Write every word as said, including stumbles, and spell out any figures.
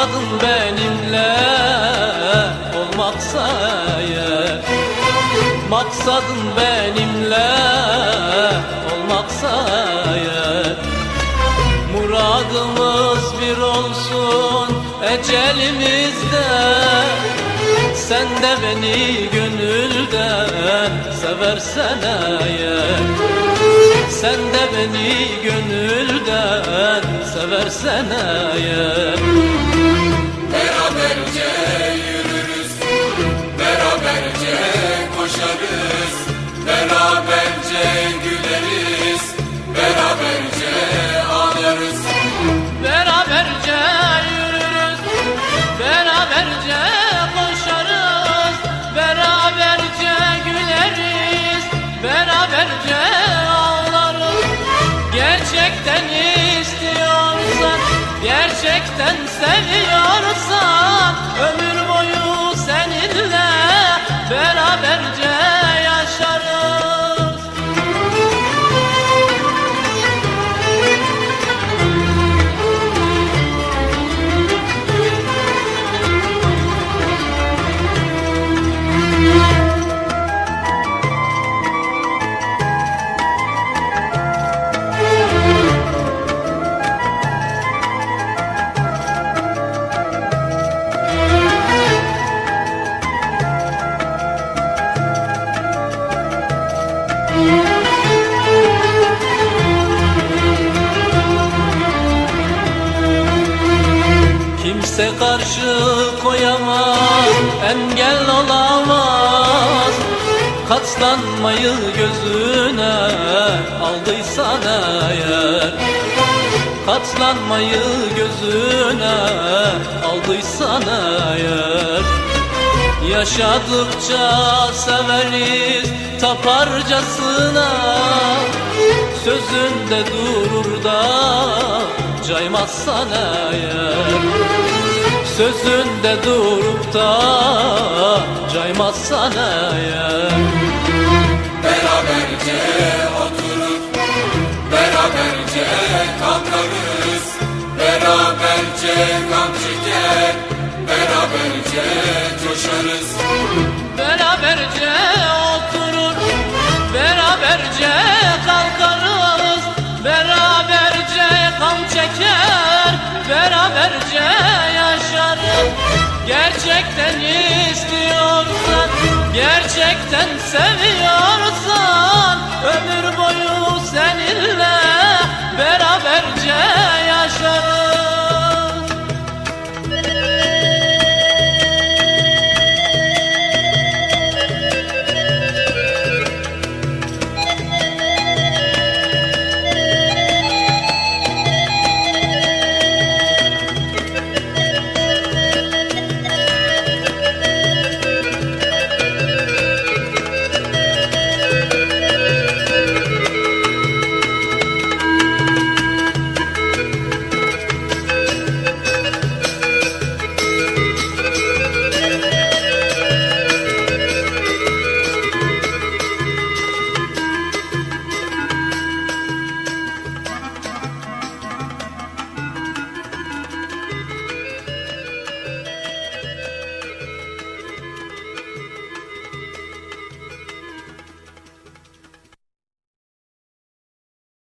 Maksadın benimle olmaksa eğer, maksadın benimle olmaksa eğer, muradımız bir olsun ecelimizde. Sen de beni gönülden seversen eğer, sen de beni gönülden seversen eğer, beraberce yürürüz, beraberce koşarız, beraberce güleriz, beraberce ağlarız. beraberce yürürüz, beraberce koşarız, beraberce güleriz, beraberce ağlarız. Gerçekten istiyorsan, gerçekten seviyorsan, ömür boyu seninle beraberce yaşarız. Kimse karşı koyamaz, engel olamaz. Katlanmayı gözüne aldıysan eğer, katlanmayı gözüne aldıysan eğer, yaşadıkça severiz taparcasına. Sözünde durur da caymazsan eğer, sözünde durup da caymazsan eğer, Beraberce oturup beraberce kalkarız, beraberce gam çeker, beraberce coşarız. beraberce oturur, beraberce kalkarız, beraberce kan çeker, beraberce yaşarız. Gerçekten istiyorsan, gerçekten seviyorsan, ömür boyu seninle beraberce